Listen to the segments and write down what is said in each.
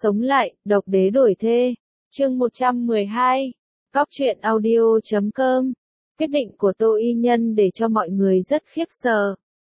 Sống lại, độc đế đổi thê. Chương 112. Cóc truyện audio.com. Quyết định của Tô Y Nhân để cho mọi người rất khiếp sợ.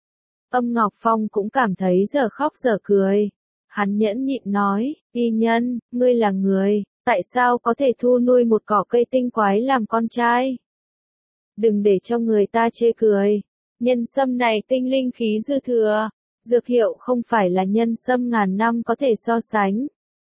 Âm Ngọc Phong cũng cảm thấy giờ khóc giờ cười. Hắn nhẫn nhịn nói, Y Nhân, ngươi là người, tại sao có thể thu nuôi một cỏ cây tinh quái làm con trai? Đừng để cho người ta chê cười. Nhân sâm này tinh linh khí dư thừa, dược hiệu không phải là nhân sâm ngàn năm có thể so sánh.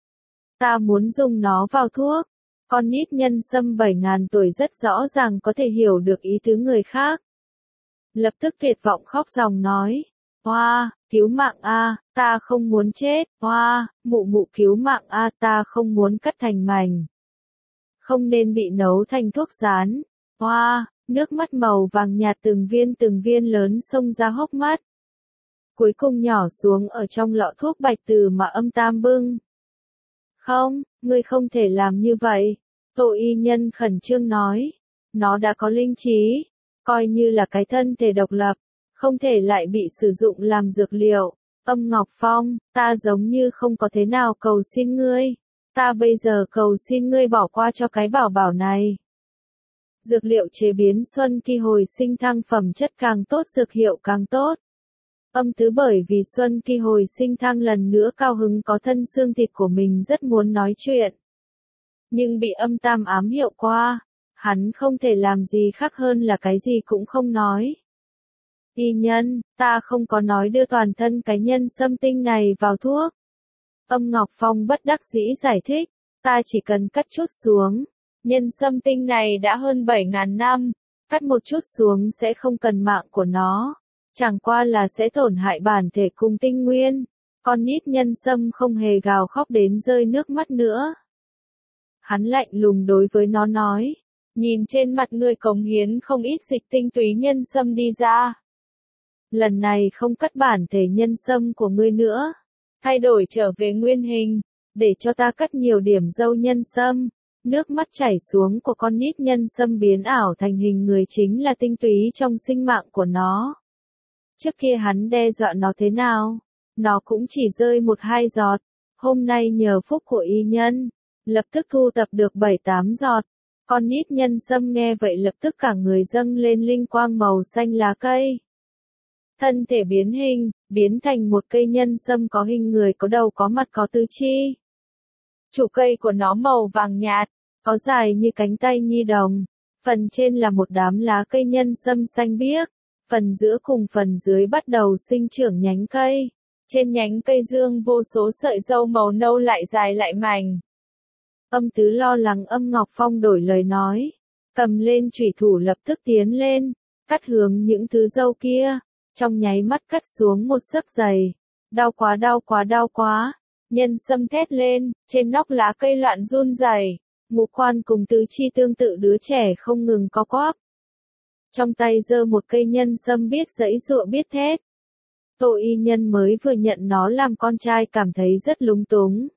Ta muốn dùng nó vào thuốc. Con nít nhân sâm 7.000 tuổi rất rõ ràng có thể hiểu được ý tứ người khác. Lập tức tuyệt vọng khóc ròng nói, Hoa, cứu mạng a, ta không muốn chết, Hoa, mụ mụ cứu mạng a, ta không muốn cắt thành mảnh. Không nên bị nấu thành thuốc rán. Hoa, nước mắt màu vàng nhạt từng viên lớn xông ra hốc mắt. Cuối cùng nhỏ xuống ở trong lọ thuốc bạch từ mà Âm Tam bưng. Không, ngươi không thể làm như vậy. Tô Y Nhân khẩn trương nói. Nó đã có linh trí, coi như là cái thân thể độc lập, không thể lại bị sử dụng làm dược liệu. Âm Ngọc Phong, ta giống như không có thế nào cầu xin ngươi. Ta bây giờ cầu xin ngươi bỏ qua cho cái bảo bảo này. Dược liệu chế biến Xuân Kỳ hồi sinh thăng phẩm chất càng tốt dược hiệu càng tốt. Âm Tứ bởi vì Xuân Kỳ hồi sinh thăng lần nữa cao hứng có thân xương thịt của mình rất muốn nói chuyện. Nhưng bị Âm Tam ám hiệu qua, hắn không thể làm gì khác hơn là cái gì cũng không nói. Y Nhân, ta không có nói đưa toàn thân cái nhân sâm tinh này vào thuốc. Âm Ngọc Phong bất đắc dĩ giải thích, ta chỉ cần cắt chút xuống. Nhân sâm tinh này đã hơn 7.000 năm, cắt một chút xuống sẽ không cần mạng của nó. Chẳng qua là sẽ tổn hại bản thể cùng tinh nguyên. Con nít nhân sâm không hề gào khóc đến rơi nước mắt nữa. Hắn lạnh lùng đối với nó nói, nhìn trên mặt ngươi cống hiến không ít dịch tinh túy nhân sâm đi ra. Lần này không cắt bản thể nhân sâm của ngươi nữa, thay đổi trở về nguyên hình, để cho ta cắt nhiều điểm dâu nhân sâm. Nước mắt chảy xuống của con nít nhân sâm biến ảo thành hình người chính là tinh túy trong sinh mạng của nó. Trước kia hắn đe dọa nó thế nào, nó cũng chỉ rơi 1-2 giọt, hôm nay nhờ phúc của Y Nhân, lập tức thu tập được 7-8 giọt. Con nít nhân sâm nghe vậy lập tức cả người dâng lên linh quang màu xanh lá cây. Thân thể biến hình, biến thành một cây nhân sâm có hình người có đầu có mặt có tứ chi. Chủ cây của nó màu vàng nhạt, có dài như cánh tay nhi đồng, phần trên là một đám lá cây nhân sâm xanh biếc, phần giữa cùng phần dưới bắt đầu sinh trưởng nhánh cây. Trên nhánh cây dương vô số sợi râu màu nâu lại dài lại mảnh. Âm Tứ lo lắng Âm Ngọc Phong đổi lời nói, cầm lên chủy thủ lập tức tiến lên, cắt hướng những thứ râu kia, trong nháy mắt cắt xuống một xấp dày. Đau quá đau quá đau quá, nhân sâm thét lên, trên nóc lá cây loạn run rẩy, ngũ quan cùng tứ chi tương tự đứa trẻ không ngừng co quắp. Trong tay giơ một cây nhân sâm biết giãy giụa biết thét. Tô Y Nhân mới vừa nhận nó làm con trai cảm thấy rất lúng túng.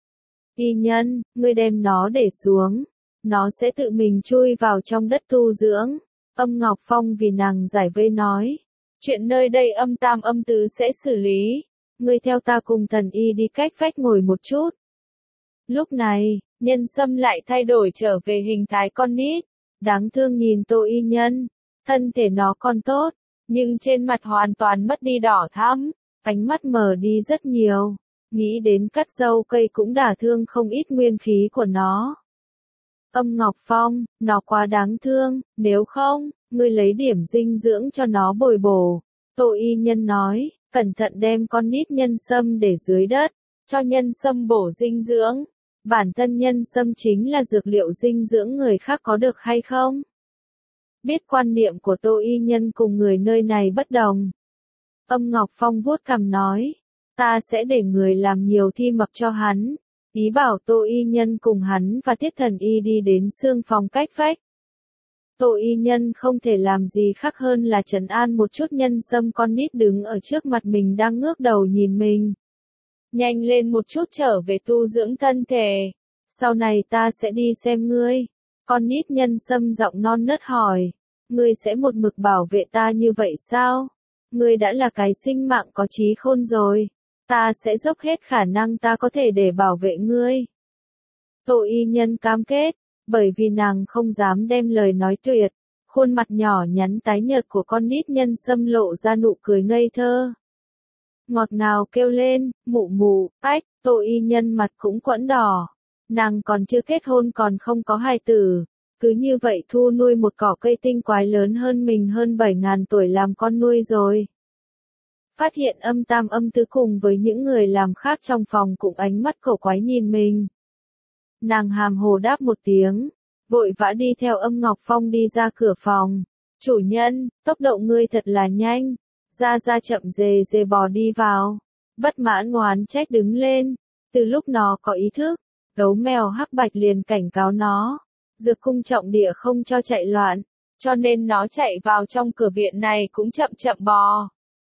Y Nhân, ngươi đem nó để xuống, nó sẽ tự mình chui vào trong đất tu dưỡng. Âm Ngọc Phong vì nàng giải vây nói, chuyện nơi đây Âm Tam Âm Tứ sẽ xử lý, ngươi theo ta cùng thần y đi cách vách ngồi một chút. Lúc này, nhân sâm lại thay đổi trở về hình thái con nít, đáng thương nhìn Tô Y Nhân, thân thể nó còn tốt, nhưng trên mặt hoàn toàn mất đi đỏ thắm, ánh mắt mờ đi rất nhiều, nghĩ đến cắt râu cây cũng đả thương không ít nguyên khí của nó. Âm Ngọc Phong, nó quá đáng thương, nếu không, ngươi lấy điểm dinh dưỡng cho nó bồi bổ. Tô Y Nhân nói, cẩn thận đem con nít nhân sâm để dưới đất, cho nhân sâm bổ dinh dưỡng. Bản thân nhân sâm chính là dược liệu dinh dưỡng người khác có được hay không? Biết quan niệm của Tô Y Nhân cùng người nơi này bất đồng. Âm Ngọc Phong vuốt cằm nói, ta sẽ để người làm nhiều thi mập cho hắn, ý bảo Tô Y Nhân cùng hắn và Tiết Thần Y đi đến xương phòng cách vách. Tô Y Nhân không thể làm gì khác hơn là trấn an một chút nhân sâm con nít đứng ở trước mặt mình đang ngước đầu nhìn mình. Nhanh lên một chút trở về tu dưỡng thân thể, sau này ta sẽ đi xem ngươi. Con nít nhân sâm giọng non nớt hỏi, ngươi sẽ một mực bảo vệ ta như vậy sao? Ngươi đã là cái sinh mạng có trí khôn rồi. Ta sẽ dốc hết khả năng ta có thể để bảo vệ ngươi. Tô Y Nhân cam kết, bởi vì nàng không dám đem lời nói tuyệt, khuôn mặt nhỏ nhắn tái nhợt của con nít nhân sâm lộ ra nụ cười ngây thơ. Ngọt ngào kêu lên, mụ mụ, ách, Tô Y Nhân mặt cũng quẫn đỏ. Nàng còn chưa kết hôn còn không có hài tử, cứ như vậy thu nuôi một cỏ cây tinh quái lớn hơn mình hơn 7.000 tuổi làm con nuôi rồi. Phát hiện âm tam âm tứ cùng với những người làm khác trong phòng cũng ánh mắt cổ quái nhìn mình. Nàng hàm hồ đáp một tiếng, vội vã đi theo Âm Ngọc Phong đi ra cửa phòng. Chủ nhân, tốc độ ngươi thật là nhanh. Ra ra chậm dề dề bò đi vào. Bất mãn oán trách đứng lên. Từ lúc nó có ý thức, gấu mèo hắc bạch liền cảnh cáo nó. Dược cung trọng địa không cho chạy loạn, cho nên nó chạy vào trong cửa viện này cũng chậm chậm bò.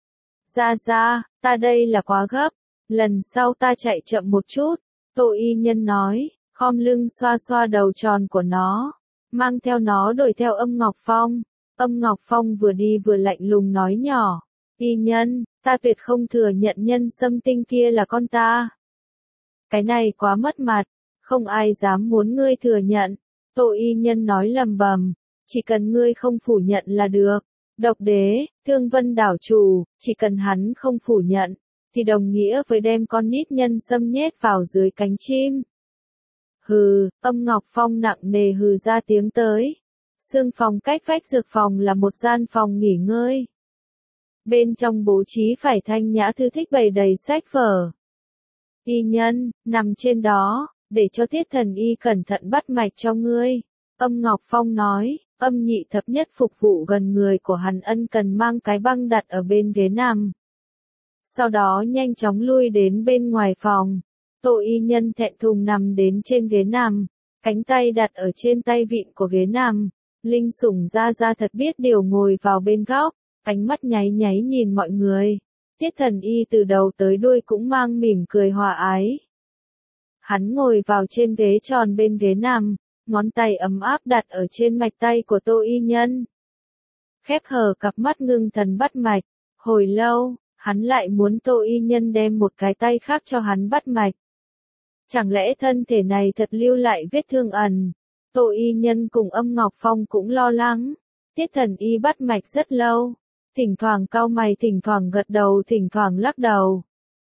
Ra ra, ta đây là quá gấp, lần sau ta chạy chậm một chút, Tô Y Nhân nói, khom lưng xoa xoa đầu tròn của nó, mang theo nó đuổi theo Âm Ngọc Phong. Âm Ngọc Phong vừa đi vừa lạnh lùng nói nhỏ, Y Nhân, ta tuyệt không thừa nhận nhân sâm tinh kia là con ta. Cái này quá mất mặt, không ai dám muốn ngươi thừa nhận. Tô Y Nhân nói lầm bầm, chỉ cần ngươi không phủ nhận là được. Độc đế, Thương Vân đảo chủ, chỉ cần hắn không phủ nhận, thì đồng nghĩa với đem con nít nhân sâm nhét vào dưới cánh chim. Hừ, Âm Ngọc Phong nặng nề hừ ra tiếng tới. Sương phòng cách vách dược phòng là một gian phòng nghỉ ngơi. Bên trong bố trí phải thanh nhã thư thích bày đầy sách vở. Y Nhân, nằm trên đó, để cho Tiết Thần Y cẩn thận bắt mạch cho ngươi. Âm Ngọc Phong nói, Âm Nhị Thập Nhất phục vụ gần người của hắn ân cần mang cái băng đặt ở bên ghế nằm. Sau đó nhanh chóng lui đến bên ngoài phòng. Tô Y Nhân thẹn thùng nằm đến trên ghế nằm, cánh tay đặt ở trên tay vịn của ghế nằm. Linh Sủng ra ra thật biết điều ngồi vào bên góc, ánh mắt nháy nháy nhìn mọi người. Tiết Thần Y từ đầu tới đuôi cũng mang mỉm cười hòa ái. Hắn ngồi vào trên ghế tròn bên ghế nằm, ngón tay ấm áp đặt ở trên mạch tay của Tô Y Nhân. Khép hờ cặp mắt ngưng thần bắt mạch, hồi lâu, hắn lại muốn Tô Y Nhân đem một cái tay khác cho hắn bắt mạch. Chẳng lẽ thân thể này thật lưu lại vết thương ẩn? Tô Y Nhân cùng Âm Ngọc Phong cũng lo lắng. Tiết Thần Y bắt mạch rất lâu, thỉnh thoảng cau mày, thỉnh thoảng gật đầu, thỉnh thoảng lắc đầu.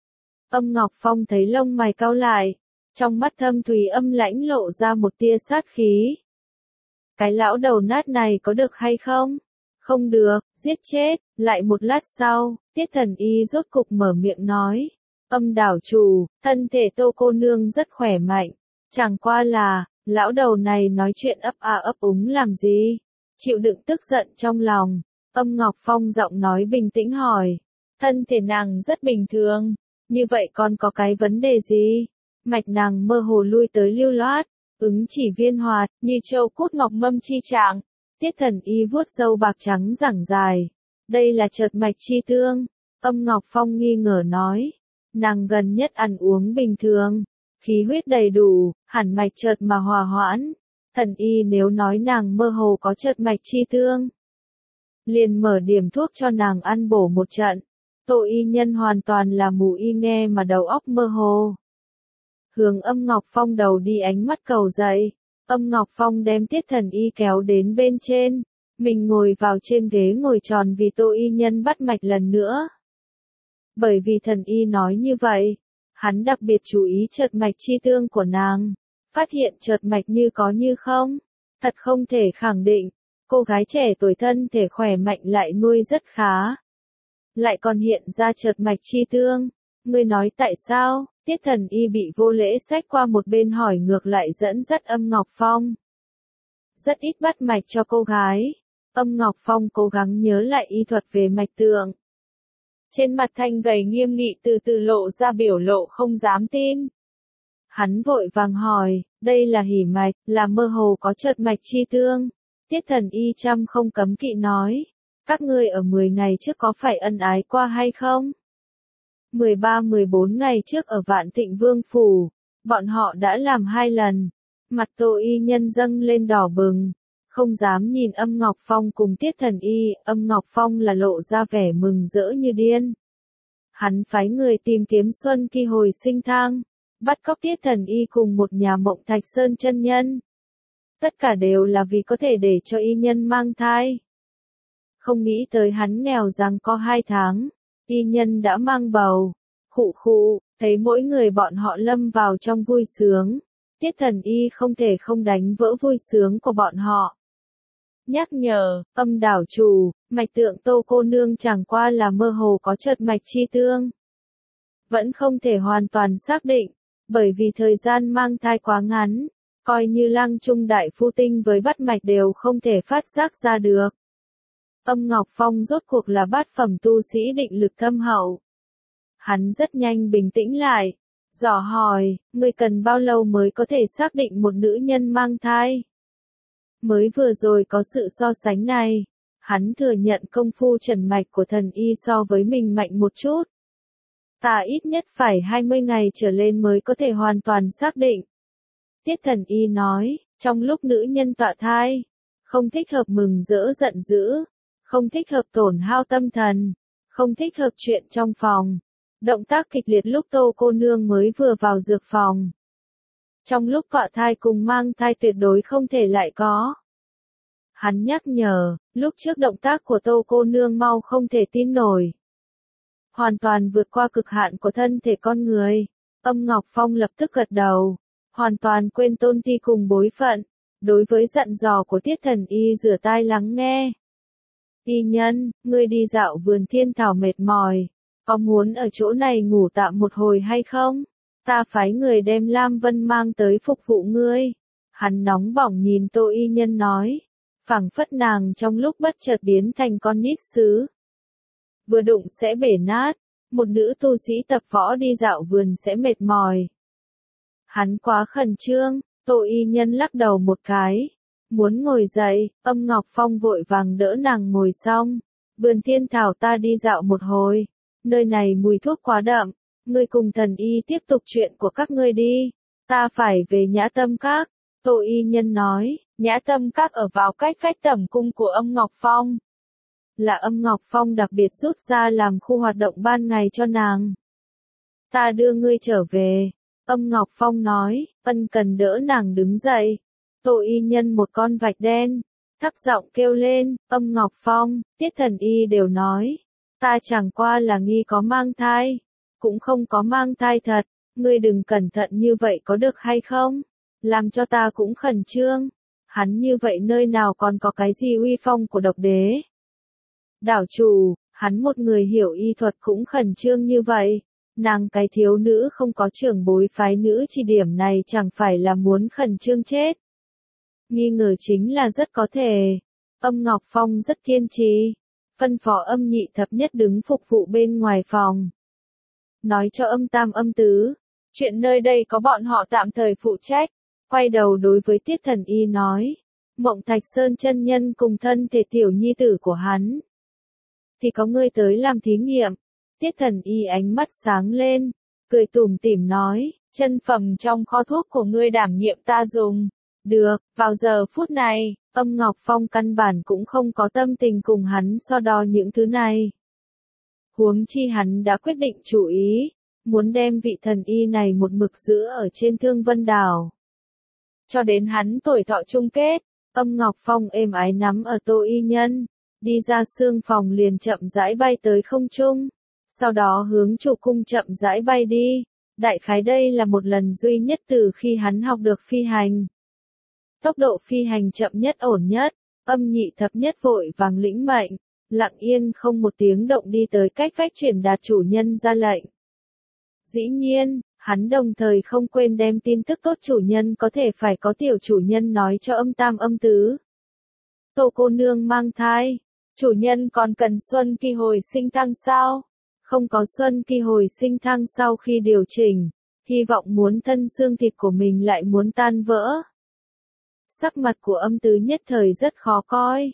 Âm Ngọc Phong thấy lông mày cau lại, trong mắt thâm thúy âm lãnh lộ ra một tia sát khí. Cái lão đầu nát này có được hay không? Không được, giết chết. Lại một lát sau, Tiết Thần Y rốt cục mở miệng nói. Âm đảo chủ, thân thể Tô cô nương rất khỏe mạnh. Chẳng qua là, lão đầu này nói chuyện ấp a ấp úng làm gì? Chịu đựng tức giận trong lòng. Âm Ngọc Phong giọng nói bình tĩnh hỏi. Thân thể nàng rất bình thường. Như vậy còn có cái vấn đề gì? Mạch nàng mơ hồ lui tới lưu loát, ứng chỉ viên hoạt, như châu cút ngọc mâm chi trạng. Tiết Thần Y vuốt râu bạc trắng giảng dài. Đây là chợt mạch chi thương. Âm Ngọc Phong nghi ngờ nói. Nàng gần nhất ăn uống bình thường, khí huyết đầy đủ, hẳn mạch chợt mà hòa hoãn. Thần Y nếu nói nàng mơ hồ có chợt mạch chi thương, liền mở điểm thuốc cho nàng ăn bổ một trận. Tô Y Nhân hoàn toàn là mù y nghe mà đầu óc mơ hồ. Hướng Âm Ngọc Phong đầu đi ánh mắt cầu dậy. Âm Ngọc Phong đem Tiết Thần Y kéo đến bên trên. Mình ngồi vào trên ghế ngồi tròn vì Tô Y Nhân bắt mạch lần nữa. Bởi vì Thần Y nói như vậy, hắn đặc biệt chú ý chợt mạch chi thương của nàng. Phát hiện chợt mạch như có như không. Thật không thể khẳng định. Cô gái trẻ tuổi thân thể khỏe mạnh lại nuôi rất khá. Lại còn hiện ra chợt mạch chi thương. Ngươi nói tại sao? Tiết Thần Y bị vô lễ xách qua một bên hỏi ngược lại dẫn dắt Âm Ngọc Phong. Rất ít bắt mạch cho cô gái. Âm Ngọc Phong cố gắng nhớ lại y thuật về mạch tượng. Trên mặt thanh gầy nghiêm nghị từ từ lộ ra biểu lộ không dám tin. Hắn vội vàng hỏi, đây là hỉ mạch, là mơ hồ có chợt mạch chi thương. Tiết Thần Y chăm không cấm kỵ nói, các ngươi ở 10 ngày trước có phải ân ái qua hay không? 13-14 ngày trước ở Vạn Thịnh Vương Phủ, bọn họ đã làm 2 lần. Mặt Tô Y Nhân dâng lên đỏ bừng, không dám nhìn Âm Ngọc Phong cùng Tiết Thần Y. Âm Ngọc Phong là lộ ra vẻ mừng rỡ như điên. Hắn phái người tìm kiếm Xuân Kỳ hồi sinh thang, bắt cóc Tiết Thần Y cùng một nhà Mộng Thạch Sơn chân nhân. Tất cả đều là vì có thể để cho y nhân mang thai. Không nghĩ tới hắn nghèo rằng có 2 tháng, y nhân đã mang bầu. Khụ khụ, thấy mỗi người bọn họ lâm vào trong vui sướng. Tiết Thần Y không thể không đánh vỡ vui sướng của bọn họ. Nhắc nhở, Âm đảo chủ, mạch tượng Tô cô nương chẳng qua là mơ hồ có chợt mạch chi tương. Vẫn không thể hoàn toàn xác định, bởi vì thời gian mang thai quá ngắn, coi như Lăng Trung đại phu tinh với bắt mạch đều không thể phát giác ra được. Âm Ngọc Phong rốt cuộc là bát phẩm tu sĩ định lực thâm hậu. Hắn rất nhanh bình tĩnh lại, dò hỏi, ngươi cần bao lâu mới có thể xác định một nữ nhân mang thai? Mới vừa rồi có sự so sánh này, hắn thừa nhận công phu trần mạch của thần y so với mình mạnh một chút. Ta ít nhất phải 20 ngày trở lên mới có thể hoàn toàn xác định. Tiết Thần Y nói, trong lúc nữ nhân tọa thai, không thích hợp mừng rỡ giận dữ, không thích hợp tổn hao tâm thần, không thích hợp chuyện trong phòng. Động tác kịch liệt lúc Tô cô nương mới vừa vào dược phòng. Trong lúc tọa thai cùng mang thai tuyệt đối không thể lại có. Hắn nhắc nhở, lúc trước động tác của Tô cô nương mau không thể tin nổi. Hoàn toàn vượt qua cực hạn của thân thể con người. Âm Ngọc Phong lập tức gật đầu, hoàn toàn quên tôn ti cùng bối phận. Đối với dặn dò của Tiết Thần Y rửa tai lắng nghe. Y nhân, ngươi đi dạo vườn thiên thảo mệt mỏi, có muốn ở chỗ này ngủ tạm một hồi hay không? Ta phái người đem Lam Vân mang tới phục vụ ngươi. Hắn nóng bỏng nhìn Tô y nhân nói, phảng phất nàng trong lúc bất chợt biến thành con nít sứ. Vừa đụng sẽ bể nát, một nữ tu sĩ tập võ đi dạo vườn sẽ mệt mỏi. Hắn quá khẩn trương, Tô y nhân lắc đầu một cái, muốn ngồi dậy, Âm Ngọc Phong vội vàng đỡ nàng ngồi xong. Vườn thiên thảo ta đi dạo một hồi, nơi này mùi thuốc quá đậm, ngươi cùng thần y tiếp tục chuyện của các ngươi đi, ta phải về Nhã Tâm Các. Tô y nhân nói, Nhã Tâm Các ở vào cách vách tẩm cung của Âm Ngọc Phong. Là Âm Ngọc Phong đặc biệt rút ra làm khu hoạt động ban ngày cho nàng. Ta đưa ngươi trở về, Âm Ngọc Phong nói, ân cần đỡ nàng đứng dậy. Tô y nhân một con vạch đen, thấp giọng kêu lên, Âm Ngọc Phong, Tiết Thần Y đều nói, ta chẳng qua là nghi có mang thai, cũng không có mang thai thật, ngươi đừng cẩn thận như vậy có được hay không? Làm cho ta cũng khẩn trương. Hắn như vậy nơi nào còn có cái gì uy phong của độc đế? Đảo chủ, hắn một người hiểu y thuật cũng khẩn trương như vậy. Nàng cái thiếu nữ không có trưởng bối phái nữ chỉ điểm này chẳng phải là muốn khẩn trương chết. Nghi ngờ chính là rất có thể. Âm Ngọc Phong rất kiên trì, phân phó Âm Nhị Thập Nhất đứng phục vụ bên ngoài phòng. Nói cho Âm Tam Âm Tứ, chuyện nơi đây có bọn họ tạm thời phụ trách. Quay đầu đối với Tiết Thần Y nói, Mộng Thạch Sơn chân nhân cùng thân thể tiểu nhi tử của hắn. Thì có ngươi tới làm thí nghiệm. Tiết Thần Y ánh mắt sáng lên, cười tủm tỉm nói, chân phẩm trong kho thuốc của ngươi đảm nhiệm ta dùng. Được, vào giờ phút này, Âm Ngọc Phong căn bản cũng không có tâm tình cùng hắn so đo những thứ này. Huống chi hắn đã quyết định chủ ý, muốn đem vị thần y này một mực giữ ở trên Thương Vân Đảo. Cho đến hắn tuổi thọ chung kết, Âm Ngọc Phong êm ái nắm ở Tô y nhân, đi ra xương phòng liền chậm rãi bay tới không trung, sau đó hướng trụ cung chậm rãi bay đi. Đại khái đây là một lần duy nhất từ khi hắn học được phi hành. Tốc độ phi hành chậm nhất ổn nhất, Âm Nhị Thập Nhất vội vàng lĩnh mệnh, lặng yên không một tiếng động đi tới cách vách truyền đạt chủ nhân ra lệnh. Dĩ nhiên, hắn đồng thời không quên đem tin tức tốt chủ nhân có thể phải có tiểu chủ nhân nói cho Âm Tam Âm Tứ. Tô cô nương mang thai, chủ nhân còn cần Xuân Kỳ hồi sinh thăng sao? Không có Xuân Kỳ hồi sinh thăng sau khi điều chỉnh, hy vọng muốn thân xương thịt của mình lại muốn tan vỡ. Sắc mặt của Âm Tứ nhất thời rất khó coi.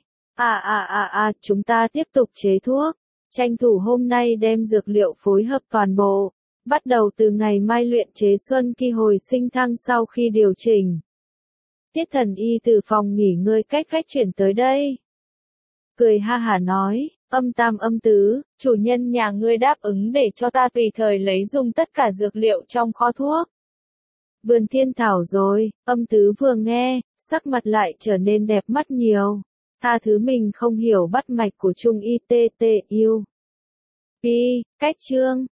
Chúng ta tiếp tục chế thuốc, tranh thủ hôm nay đem dược liệu phối hợp toàn bộ, bắt đầu từ ngày mai luyện chế Xuân Kỳ hồi sinh thăng sau khi điều chỉnh. Tiết Thần Y từ phòng nghỉ ngơi cách vách chuyển tới đây. Cười ha hả nói, Âm tam âm tứ, chủ nhân nhà ngươi đáp ứng để cho ta tùy thời lấy dùng tất cả dược liệu trong kho thuốc. Vườn thiên thảo rồi, âm tứ vừa nghe, sắc mặt lại trở nên đẹp mắt nhiều. Tha thứ mình không hiểu bắt mạch của Trung Y TT yêu. Pi, cách chương.